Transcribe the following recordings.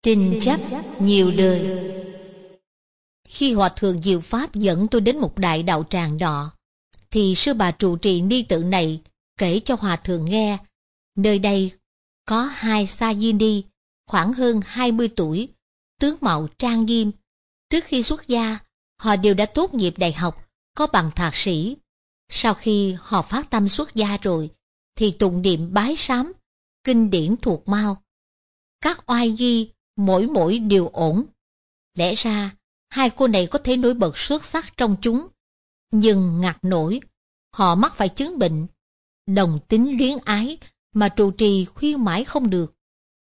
Tranh chấp nhiều đời. Khi Hòa thượng Diệu Pháp dẫn tôi đến một đại đạo tràng nọ, thì sư bà trụ trì ni tự này kể cho Hòa thượng nghe, nơi đây có hai sa di ni khoảng hơn 20 tuổi, tướng mạo trang nghiêm. Trước khi xuất gia, họ đều đã tốt nghiệp đại học, có bằng thạc sĩ. Sau khi họ phát tâm xuất gia rồi, thì tụng niệm bái sám, kinh điển thuộc mao. Các oai nghi mỗi đều ổn. Lẽ ra, hai cô này có thể nổi bật xuất sắc trong chúng. Nhưng ngặt nổi, họ mắc phải chứng bệnh đồng tính luyến ái mà trụ trì khuyên mãi không được.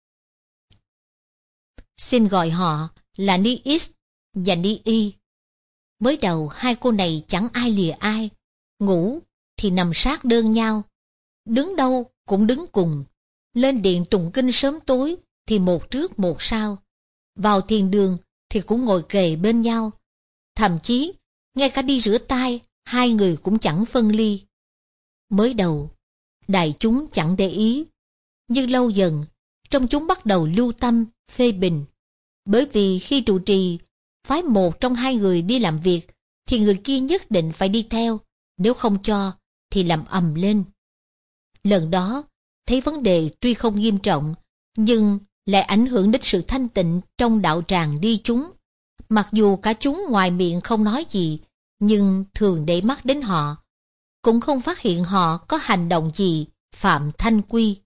Xin gọi họ là Ni X và Ni Y. Mới đầu hai cô này chẳng ai lìa ai, ngủ thì nằm sát đơn nhau, đứng đâu cũng đứng cùng, lên điện tụng kinh sớm tối thì một trước một sau, vào thiền đường thì cũng ngồi kề bên nhau, thậm chí ngay cả đi rửa tay hai người cũng chẳng phân ly. Mới đầu đại chúng chẳng để ý, nhưng lâu dần trong chúng bắt đầu lưu tâm phê bình, bởi vì khi trụ trì phái một trong hai người đi làm việc thì người kia nhất định phải đi theo, nếu không cho thì làm ầm lên. Lần đó thấy vấn đề tuy không nghiêm trọng, nhưng lại ảnh hưởng đến sự thanh tịnh trong đạo tràng đi chúng. Mặc dù cả chúng ngoài miệng không nói gì, nhưng thường để mắt đến họ, cũng không phát hiện họ có hành động gì phạm thanh quy.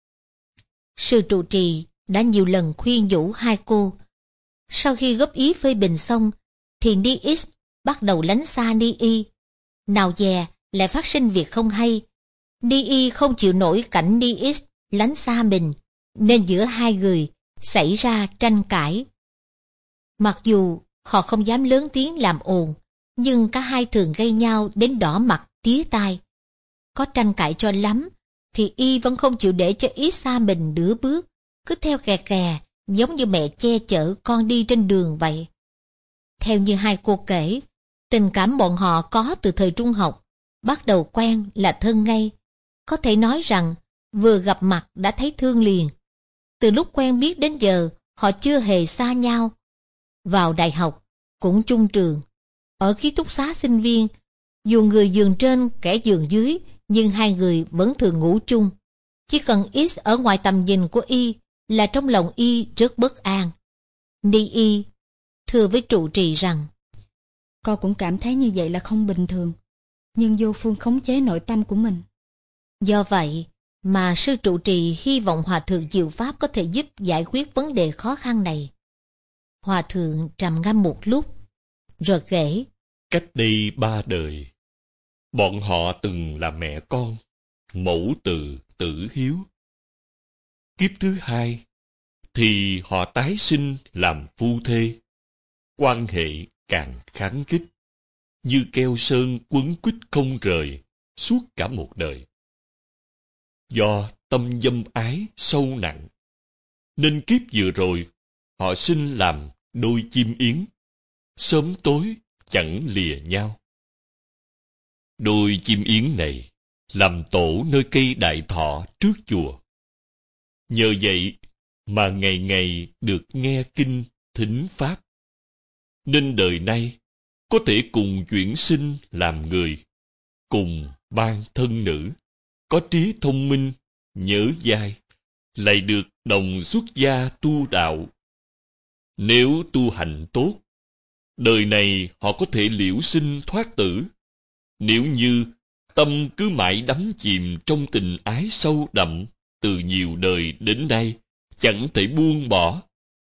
Sư trụ trì đã nhiều lần khuyên nhủ hai cô. Sau khi góp ý phê bình xong, thì Ni X bắt đầu lánh xa Ni Y. Nào dè lại phát sinh việc không hay. Ni Y không chịu nổi cảnh Ni X lánh xa mình, nên giữa hai người xảy ra tranh cãi. Mặc dù họ không dám lớn tiếng làm ồn, nhưng cả hai thường gây nhau đến đỏ mặt tía tai. Có tranh cãi cho lắm, thì Y vẫn không chịu để cho X xa mình nửa bước, cứ theo kè kè, giống như mẹ che chở con đi trên đường vậy. Theo như hai cô kể, tình cảm bọn họ có từ thời trung học, bắt đầu quen là thân ngay. Có thể nói rằng vừa gặp mặt đã thấy thương liền. Từ lúc quen biết đến giờ, họ chưa hề xa nhau. Vào đại học, cũng chung trường. Ở ký túc xá sinh viên, dù người giường trên kẻ giường dưới, nhưng hai người vẫn thường ngủ chung. Chỉ cần X ở ngoài tầm nhìn của Y là trong lòng Y rất bất an. Ni Y thưa với trụ trì rằng: Con cũng cảm thấy như vậy là không bình thường, nhưng vô phương khống chế nội tâm của mình. Do vậy mà sư trụ trì hy vọng Hòa thượng Diệu Pháp có thể giúp giải quyết vấn đề khó khăn này. Hòa thượng trầm ngâm một lúc, rồi kể: Cách đây 3 đời, bọn họ từng là mẹ con, mẫu từ tử hiếu. Kiếp thứ hai thì họ tái sinh làm phu thê, quan hệ càng kháng khích, như keo sơn quấn quýt không rời suốt cả một đời. Do tâm dâm ái sâu nặng, nên kiếp vừa rồi họ sinh làm đôi chim yến, sớm tối chẳng lìa nhau. Đôi chim yến này làm tổ nơi cây đại thọ trước chùa. Nhờ vậy mà ngày ngày được nghe kinh thính pháp, nên đời nay có thể cùng chuyển sinh làm người, cùng ban thân nữ, có trí thông minh, nhớ dai, lại được đồng xuất gia tu đạo. Nếu tu hành tốt, đời này họ có thể liễu sinh thoát tử. Nếu như tâm cứ mãi đắm chìm trong tình ái sâu đậm từ nhiều đời đến nay, chẳng thể buông bỏ,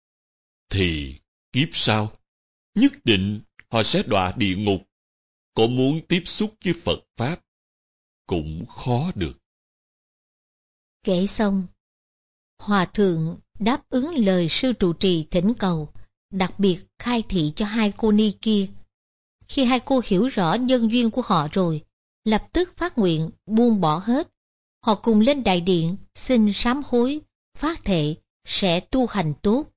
thì kiếp sau nhất định họ sẽ đọa địa ngục. Có muốn tiếp xúc với Phật Pháp cũng khó được. Kể xong, Hòa thượng đáp ứng lời sư trụ trì thỉnh cầu, đặc biệt khai thị cho hai cô ni kia. Khi hai cô hiểu rõ nhân duyên của họ rồi, lập tức phát nguyện buông bỏ hết. Họ cùng lên đại điện xin sám hối, phát thệ sẽ tu hành tốt.